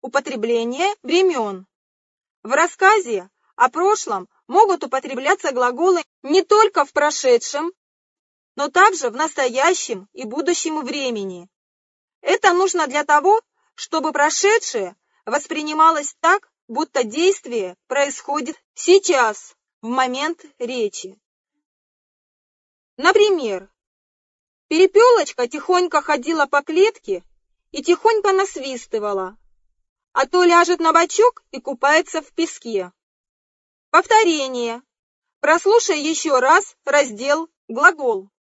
употребление времен. В рассказе о прошлом могут употребляться глаголы не только в прошедшем, но также в настоящем и будущем времени. Это нужно для того, чтобы прошедшее воспринималось так, будто действие происходит сейчас, в момент речи. Например, Перепелочка тихонько ходила по клетке и тихонько насвистывала, а то ляжет на бочок и купается в песке. Повторение. Прослушай еще раз раздел «Глагол».